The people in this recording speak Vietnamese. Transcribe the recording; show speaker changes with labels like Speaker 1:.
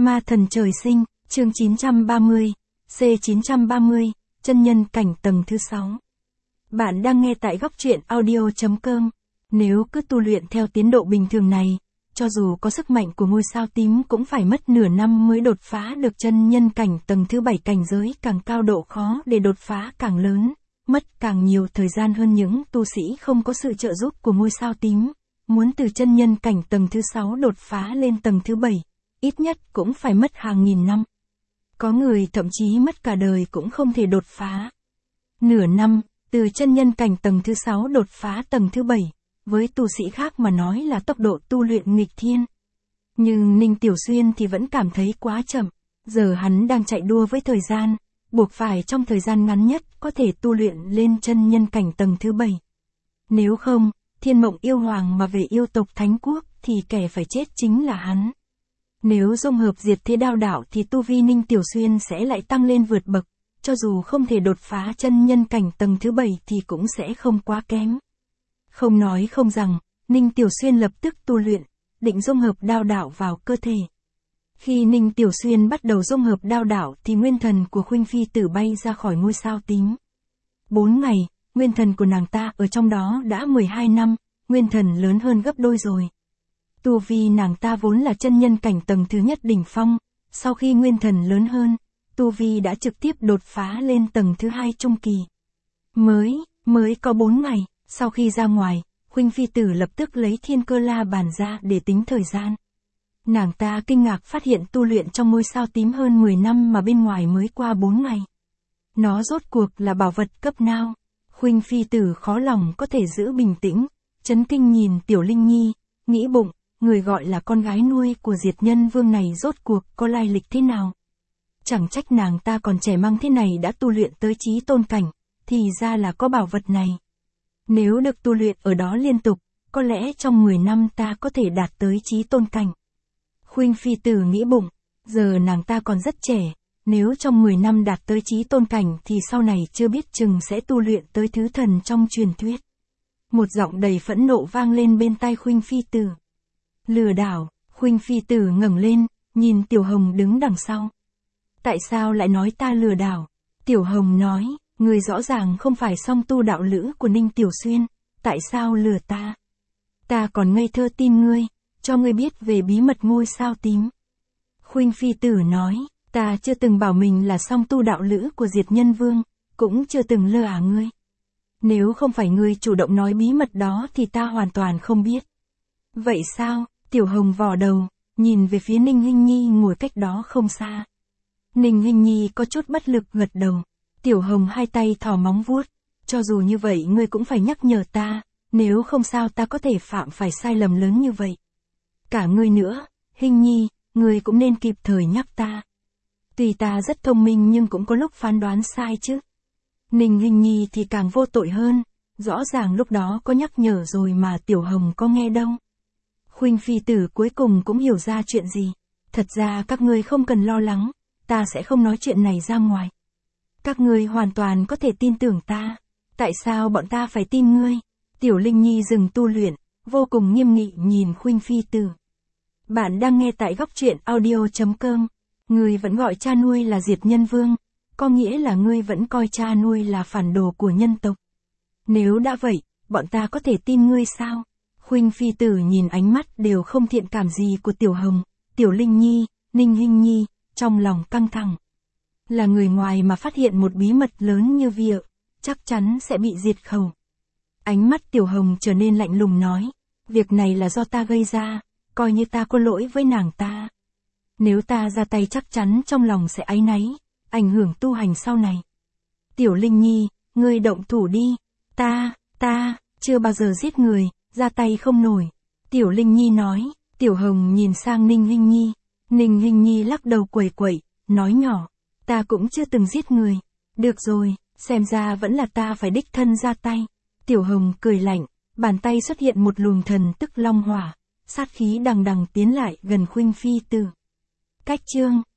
Speaker 1: Ma thần trời sinh, chương 930, C930, chân nhân cảnh tầng thứ 6. Bạn đang nghe tại góc truyện audio.com. Nếu cứ tu luyện theo tiến độ bình thường này, cho dù có sức mạnh của ngôi sao tím cũng phải mất nửa năm mới đột phá được chân nhân cảnh tầng thứ 7. Cảnh giới càng cao độ khó để đột phá càng lớn, mất càng nhiều thời gian hơn những tu sĩ không có sự trợ giúp của ngôi sao tím. Muốn từ chân nhân cảnh tầng thứ 6 đột phá lên tầng thứ 7, ít nhất cũng phải mất hàng nghìn năm. Có người thậm chí mất cả đời cũng không thể đột phá. Nửa năm, từ chân nhân cảnh tầng thứ 6 đột phá tầng thứ 7, với tu sĩ khác mà nói là tốc độ tu luyện nghịch thiên. Nhưng Ninh Tiểu Xuyên thì vẫn cảm thấy quá chậm, giờ hắn đang chạy đua với thời gian, buộc phải trong thời gian ngắn nhất có thể tu luyện lên chân nhân cảnh tầng thứ 7. Nếu không, Thiên Mộng Yêu Hoàng mà về yêu tộc Thánh Quốc thì kẻ phải chết chính là hắn. Nếu dung hợp diệt thế đao đạo thì tu vi Ninh Tiểu Xuyên sẽ lại tăng lên vượt bậc, cho dù không thể đột phá chân nhân cảnh tầng thứ 7 thì cũng sẽ không quá kém. Không nói không rằng, Ninh Tiểu Xuyên lập tức tu luyện, định dung hợp đao đạo vào cơ thể. Khi Ninh Tiểu Xuyên bắt đầu dung hợp đao đạo thì nguyên thần của Khuynh Phi Tử bay ra khỏi ngôi sao tím. 4 ngày, nguyên thần của nàng ta ở trong đó đã 12 năm, nguyên thần lớn hơn gấp đôi rồi. Tu vi nàng ta vốn là chân nhân cảnh tầng thứ nhất đỉnh phong, sau khi nguyên thần lớn hơn, tu vi đã trực tiếp đột phá lên tầng thứ 2 trung kỳ. Mới có 4 ngày, sau khi ra ngoài, Khuynh Phi Tử lập tức lấy Thiên Cơ La Bàn ra để tính thời gian. Nàng ta kinh ngạc phát hiện tu luyện trong ngôi sao tím hơn 10 năm mà bên ngoài mới qua 4 ngày. Nó rốt cuộc là bảo vật cấp nào? Khuynh Phi Tử khó lòng có thể giữ bình tĩnh, chấn kinh nhìn Tiểu Linh Nhi, nghĩ bụng, người gọi là con gái nuôi của Diệt Nhân Vương này rốt cuộc có lai lịch thế nào? Chẳng trách nàng ta còn trẻ măng thế này đã tu luyện tới chí tôn cảnh, thì ra là có bảo vật này. Nếu được tu luyện ở đó liên tục, có lẽ trong 10 năm ta có thể đạt tới chí tôn cảnh. Khuynh Phi Tử nghĩ bụng, giờ nàng ta còn rất trẻ, nếu trong 10 năm đạt tới chí tôn cảnh thì sau này chưa biết chừng sẽ tu luyện tới thứ thần trong truyền thuyết. Một giọng đầy phẫn nộ vang lên bên tai Khuynh Phi Tử. Lừa đảo. Khuynh Phi Tử ngẩng lên, nhìn Tiểu Hồng đứng đằng sau. Tại sao lại nói ta lừa đảo? Tiểu Hồng nói, người rõ ràng không phải song tu đạo lữ của Ninh Tiểu Xuyên, tại sao lừa ta? Ta còn ngây thơ tin ngươi, cho ngươi biết về bí mật ngôi sao tím. Khuynh Phi Tử nói, ta chưa từng bảo mình là song tu đạo lữ của Diệt Nhân Vương, cũng chưa từng lừa ngươi. Nếu không phải ngươi chủ động nói bí mật đó thì ta hoàn toàn không biết. Vậy sao? Tiểu Hồng vò đầu, nhìn về phía Ninh Hinh Nhi ngồi cách đó không xa. Ninh Hinh Nhi có chút bất lực gật đầu. Tiểu Hồng hai tay thò móng vuốt. Cho dù như vậy ngươi cũng phải nhắc nhở ta, nếu không sao ta có thể phạm phải sai lầm lớn như vậy. Cả ngươi nữa, Hinh Nhi, ngươi cũng nên kịp thời nhắc ta. Tuy ta rất thông minh nhưng cũng có lúc phán đoán sai chứ. Ninh Hinh Nhi thì càng vô tội hơn, rõ ràng lúc đó có nhắc nhở rồi mà Tiểu Hồng có nghe đâu. Khuynh Phi Tử cuối cùng cũng hiểu ra chuyện gì. Thật ra các ngươi không cần lo lắng, ta sẽ không nói chuyện này ra ngoài. Các ngươi hoàn toàn có thể tin tưởng ta. Tại sao bọn ta phải tin ngươi? Tiểu Linh Nhi dừng tu luyện, vô cùng nghiêm nghị nhìn Khuynh Phi Tử. Bạn đang nghe tại góc truyện audio.com. Ngươi vẫn gọi cha nuôi là Diệt Nhân Vương, có nghĩa là ngươi vẫn coi cha nuôi là phản đồ của nhân tộc. Nếu đã vậy, bọn ta có thể tin ngươi sao? Khuynh Phi Tử nhìn ánh mắt đều không thiện cảm gì của Tiểu Hồng, Tiểu Linh Nhi, Ninh Hinh Nhi, trong lòng căng thẳng. Là người ngoài mà phát hiện một bí mật lớn như vậy, chắc chắn sẽ bị diệt khẩu. Ánh mắt Tiểu Hồng trở nên lạnh lùng nói, việc này là do ta gây ra, coi như ta có lỗi với nàng ta. Nếu ta ra tay chắc chắn trong lòng sẽ áy náy, ảnh hưởng tu hành sau này. Tiểu Linh Nhi, ngươi động thủ đi, ta chưa bao giờ giết người, ra tay không nổi. Tiểu Linh Nhi nói. Tiểu Hồng nhìn sang Ninh Hinh Nhi. Ninh Hinh Nhi lắc đầu quẩy quẩy, nói nhỏ, ta cũng chưa từng giết người. Được rồi, xem ra vẫn là ta phải đích thân ra tay. Tiểu Hồng cười lạnh, bàn tay xuất hiện một luồng thần tức long hỏa, sát khí đằng đằng tiến lại gần Khuynh Phi Tử. Cách chương